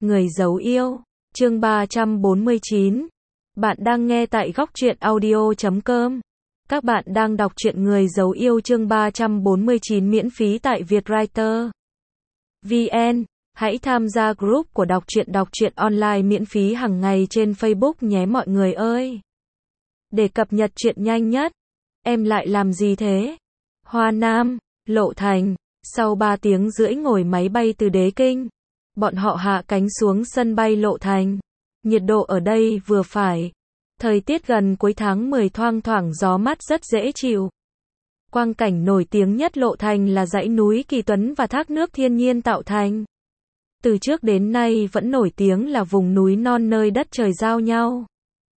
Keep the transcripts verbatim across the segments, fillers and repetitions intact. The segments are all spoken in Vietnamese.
Người giấu yêu, chương ba trăm bốn mươi chín. Bạn đang nghe tại góc truyện audio chấm com. Các bạn đang đọc truyện Người giấu yêu chương ba trăm bốn mươi chín miễn phí tại Vietwriter vê en. Hãy tham gia group của đọc truyện đọc truyện online miễn phí hàng ngày trên Facebook nhé mọi người ơi. Để cập nhật truyện nhanh nhất. Em lại làm gì thế? Hoa Nam, Lộ Thành. Sau ba tiếng rưỡi ngồi máy bay từ Đế Kinh, bọn họ hạ cánh xuống sân bay Lộ Thành. Nhiệt độ ở đây vừa phải. Thời tiết gần cuối tháng mười thoang thoảng gió mát rất dễ chịu. Quang cảnh nổi tiếng nhất Lộ Thành là dãy núi Kỳ Tuấn và thác nước thiên nhiên tạo thành. Từ trước đến nay vẫn nổi tiếng là vùng núi non nơi đất trời giao nhau.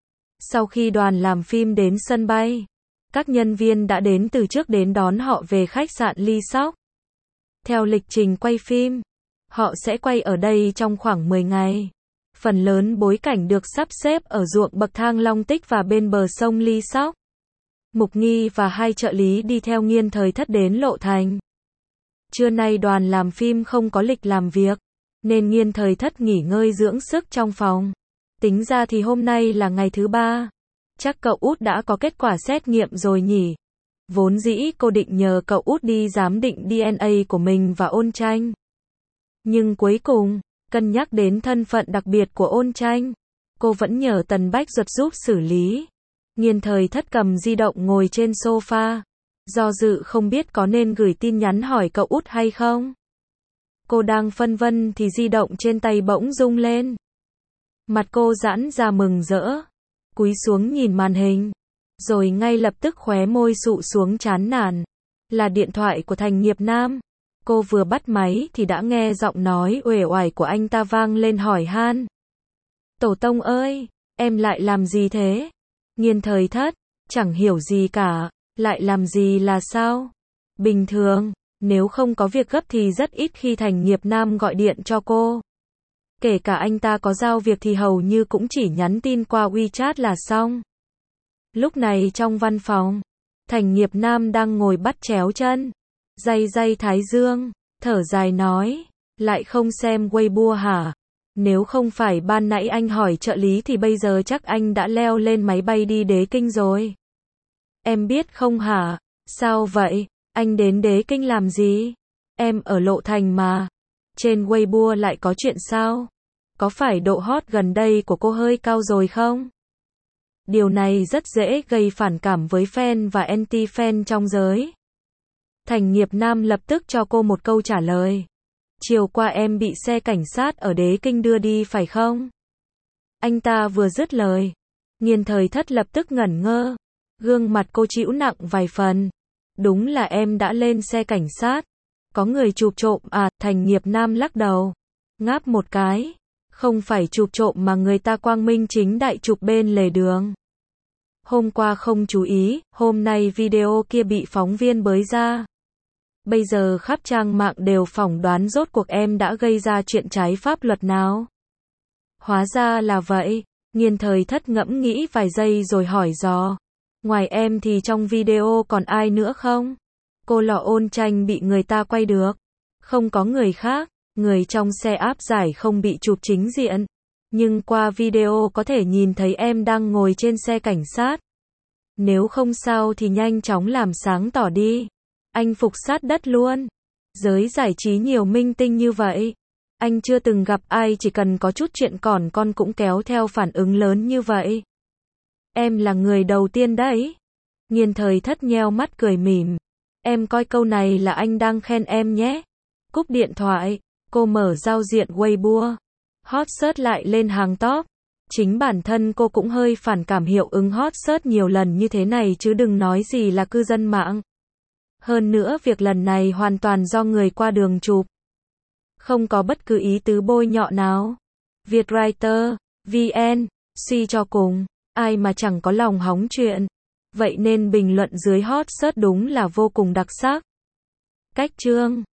Sau khi đoàn làm phim đến sân bay, các nhân viên đã đến từ trước đến đón họ về khách sạn Ly Sóc. Theo lịch trình quay phim, họ sẽ quay ở đây trong khoảng mười ngày. Phần lớn bối cảnh được sắp xếp ở ruộng bậc thang Long Tích và bên bờ sông Ly Sóc. Mục Nghi và hai trợ lý đi theo Nghiên Thời Thất đến Lộ Thành. Trưa nay đoàn làm phim không có lịch làm việc, nên Nghiên Thời Thất nghỉ ngơi dưỡng sức trong phòng. Tính ra thì hôm nay là ngày thứ ba. Chắc cậu út đã có kết quả xét nghiệm rồi nhỉ? Vốn dĩ cô định nhờ cậu út đi giám định đê en a của mình và Ôn Tranh. Nhưng cuối cùng, cân nhắc đến thân phận đặc biệt của Ôn Tranh, cô vẫn nhờ Tần Bách Duật giúp xử lý. Nghiên Thời Thất cầm di động ngồi trên sofa, do dự không biết có nên gửi tin nhắn hỏi cậu út hay không. Cô đang phân vân thì di động trên tay bỗng rung lên. Mặt cô giãn ra mừng rỡ, cúi xuống nhìn màn hình, rồi ngay lập tức khóe môi sụ xuống chán nản. Là điện thoại của Thành Nghiệp Nam. Cô vừa bắt máy thì đã nghe giọng nói uể oải của anh ta vang lên hỏi han. Tổ tông ơi, em lại làm gì thế? Nghiên Thời Thất, chẳng hiểu gì cả, lại làm gì là sao? Bình thường, nếu không có việc gấp thì rất ít khi Thành Nghiệp Nam gọi điện cho cô. Kể cả anh ta có giao việc thì hầu như cũng chỉ nhắn tin qua WeChat là xong. Lúc này trong văn phòng, Thành Nghiệp Nam đang ngồi bắt chéo chân, day day thái dương, thở dài nói, lại không xem Weibo hả? Nếu không phải ban nãy anh hỏi trợ lý thì bây giờ chắc anh đã leo lên máy bay đi Đế Kinh rồi. Em biết không hả? Sao vậy? Anh đến Đế Kinh làm gì? Em ở Lộ Thành mà. Trên Weibo lại có chuyện sao? Có phải độ hot gần đây của cô hơi cao rồi không? Điều này rất dễ gây phản cảm với fan và anti-fan trong giới. Thành Nghiệp Nam lập tức cho cô một câu trả lời. Chiều qua em bị xe cảnh sát ở Đế Kinh đưa đi phải không? Anh ta vừa dứt lời, Nghiên Thời Thất lập tức ngẩn ngơ. Gương mặt cô trĩu nặng vài phần. Đúng là em đã lên xe cảnh sát. Có người chụp trộm à? Thành Nghiệp Nam lắc đầu, ngáp một cái. Không phải chụp trộm mà người ta quang minh chính đại chụp bên lề đường. Hôm qua không chú ý, hôm nay video kia bị phóng viên bới ra. Bây giờ khắp trang mạng đều phỏng đoán rốt cuộc em đã gây ra chuyện trái pháp luật nào. Hóa ra là vậy. Nghiên Thời Thất ngẫm nghĩ vài giây rồi hỏi dò. Ngoài em thì trong video còn ai nữa không? Cô lọ Ôn Tranh bị người ta quay được. Không có người khác. Người trong xe áp giải không bị chụp chính diện. Nhưng qua video có thể nhìn thấy em đang ngồi trên xe cảnh sát. Nếu không sao thì nhanh chóng làm sáng tỏ đi. Anh phục sát đất luôn. Giới giải trí nhiều minh tinh như vậy. Anh chưa từng gặp ai chỉ cần có chút chuyện còn con cũng kéo theo phản ứng lớn như vậy. Em là người đầu tiên đấy. Nghiên Thời Thất nheo mắt cười mỉm. Em coi câu này là anh đang khen em nhé. Cúp điện thoại, cô mở giao diện Weibo. Hot search lại lên hàng top. Chính bản thân cô cũng hơi phản cảm hiệu ứng hot search nhiều lần như thế này chứ đừng nói gì là cư dân mạng. Hơn nữa việc lần này hoàn toàn do người qua đường chụp. Không có bất cứ ý tứ bôi nhọ nào. Vietwriter vê en, suy cho cùng, ai mà chẳng có lòng hóng chuyện. Vậy nên bình luận dưới hot search đúng là vô cùng đặc sắc. Cách chương